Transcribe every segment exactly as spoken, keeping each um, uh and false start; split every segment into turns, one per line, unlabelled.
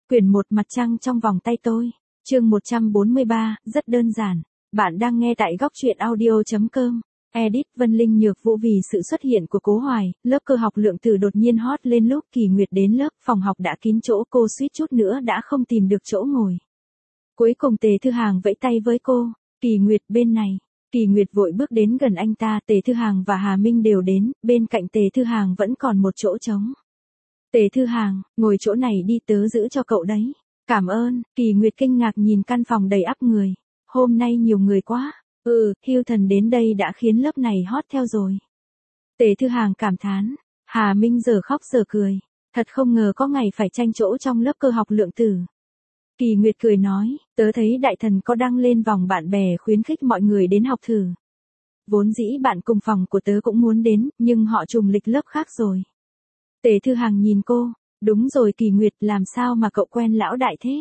Quyển một Mặt trăng trong vòng tay tôi. Chương một trăm bốn mươi ba, rất đơn giản. Bạn đang nghe tại góc truyện audio chấm com. Edit Vân Linh Nhược Vũ. Vì sự xuất hiện của Cố Hoài, lớp cơ học lượng tử đột nhiên hot lên. Lúc Kỳ Nguyệt đến lớp, phòng học đã kín chỗ, cô suýt chút nữa đã không tìm được chỗ ngồi. Cuối cùng Tề Thư Hàng vẫy tay với cô. Kỳ Nguyệt, bên này. Kỳ Nguyệt vội bước đến gần anh ta. Tề Thư Hàng và Hà Minh đều đến, bên cạnh Tề Thư Hàng vẫn còn một chỗ trống. Tề Thư Hàng, ngồi chỗ này đi, tớ giữ cho cậu đấy. Cảm ơn. Kỳ Nguyệt kinh ngạc nhìn căn phòng đầy ắp người. Hôm nay nhiều người quá. Ừ, Hưu Thần đến đây đã khiến lớp này hot theo rồi. Tề Thư Hàng cảm thán. Hà Minh giờ khóc giờ cười. Thật không ngờ có ngày phải tranh chỗ trong lớp cơ học lượng tử. Kỳ Nguyệt cười nói, tớ thấy Đại Thần có đăng lên vòng bạn bè khuyến khích mọi người đến học thử. Vốn dĩ bạn cùng phòng của tớ cũng muốn đến, nhưng họ trùng lịch lớp khác rồi. Tề Thư Hàng nhìn cô, đúng rồi Kỳ Nguyệt, làm sao mà cậu quen lão Đại thế?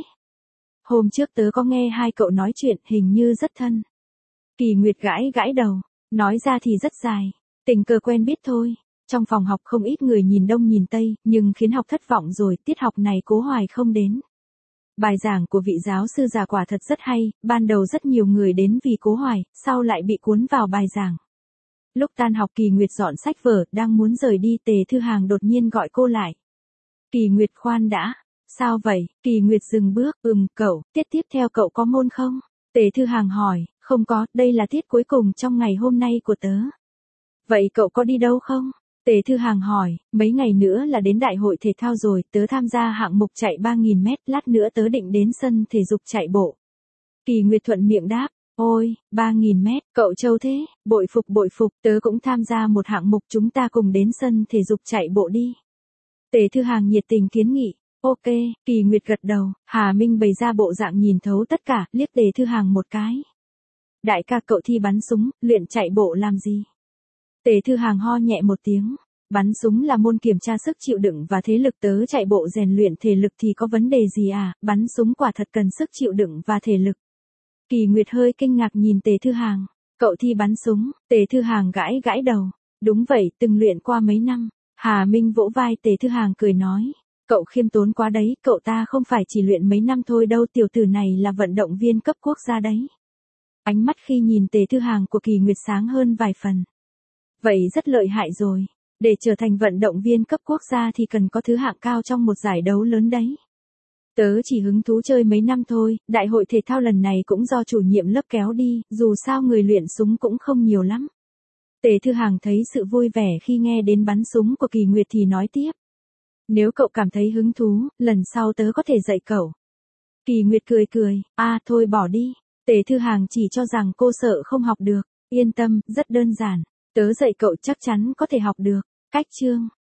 Hôm trước tớ có nghe hai cậu nói chuyện, hình như rất thân. Kỳ Nguyệt gãi gãi đầu, nói ra thì rất dài, tình cờ quen biết thôi. Trong phòng học không ít người nhìn đông nhìn tây, nhưng khiến học thất vọng rồi, tiết học này Cố Hoài không đến. Bài giảng của vị giáo sư già quả thật rất hay, ban đầu rất nhiều người đến vì Cố Hoài, sau lại bị cuốn vào bài giảng. Lúc tan học Kỳ Nguyệt dọn sách vở, đang muốn rời đi, Tề Thư Hàng đột nhiên gọi cô lại. Kỳ Nguyệt, khoan đã. Sao vậy? Kỳ Nguyệt dừng bước. Ừm, cậu, tiết tiếp theo cậu có môn không? Tề Thư Hàng hỏi. Không có, đây là tiết cuối cùng trong ngày hôm nay của tớ. Vậy cậu có đi đâu không? Tề Thư Hàng hỏi. Mấy ngày nữa là đến đại hội thể thao rồi, tớ tham gia hạng mục chạy ba nghìn mét, lát nữa tớ định đến sân thể dục chạy bộ. Kỳ Nguyệt thuận miệng đáp. Ôi, ba nghìn mét, cậu trâu thế, bội phục bội phục, tớ cũng tham gia một hạng mục, chúng ta cùng đến sân thể dục chạy bộ đi. Tề Thư Hàng nhiệt tình kiến nghị. Ok, Kỳ Nguyệt gật đầu. Hà Minh bày ra bộ dạng nhìn thấu tất cả, liếc Tề Thư Hàng một cái. Đại ca, cậu thi bắn súng, luyện chạy bộ làm gì? Tề Thư Hàng ho nhẹ một tiếng. Bắn súng là môn kiểm tra sức chịu đựng và thế lực, tớ chạy bộ rèn luyện thể lực thì có vấn đề gì à? Bắn súng quả thật cần sức chịu đựng và thể lực. Kỳ Nguyệt hơi kinh ngạc nhìn Tề Thư Hàng. Cậu thi bắn súng? Tề Thư Hàng gãi gãi đầu. Đúng vậy, từng luyện qua mấy năm. Hà Minh vỗ vai Tề Thư Hàng cười nói. Cậu khiêm tốn quá đấy, cậu ta không phải chỉ luyện mấy năm thôi đâu, tiểu tử này là vận động viên cấp quốc gia đấy. Ánh mắt khi nhìn Tề Thư Hàng của Kỳ Nguyệt sáng hơn vài phần. Vậy rất lợi hại rồi. Để trở thành vận động viên cấp quốc gia thì cần có thứ hạng cao trong một giải đấu lớn đấy. Tớ chỉ hứng thú chơi mấy năm thôi, đại hội thể thao lần này cũng do chủ nhiệm lớp kéo đi, dù sao người luyện súng cũng không nhiều lắm. Tề Thư Hàng thấy sự vui vẻ khi nghe đến bắn súng của Kỳ Nguyệt thì nói tiếp. Nếu cậu cảm thấy hứng thú, lần sau tớ có thể dạy cậu. Kỳ Nguyệt cười cười, à thôi bỏ đi. Tề Thư Hàng chỉ cho rằng cô sợ không học được. Yên tâm, rất đơn giản. Tớ dạy cậu chắc chắn có thể học được. Cách chương.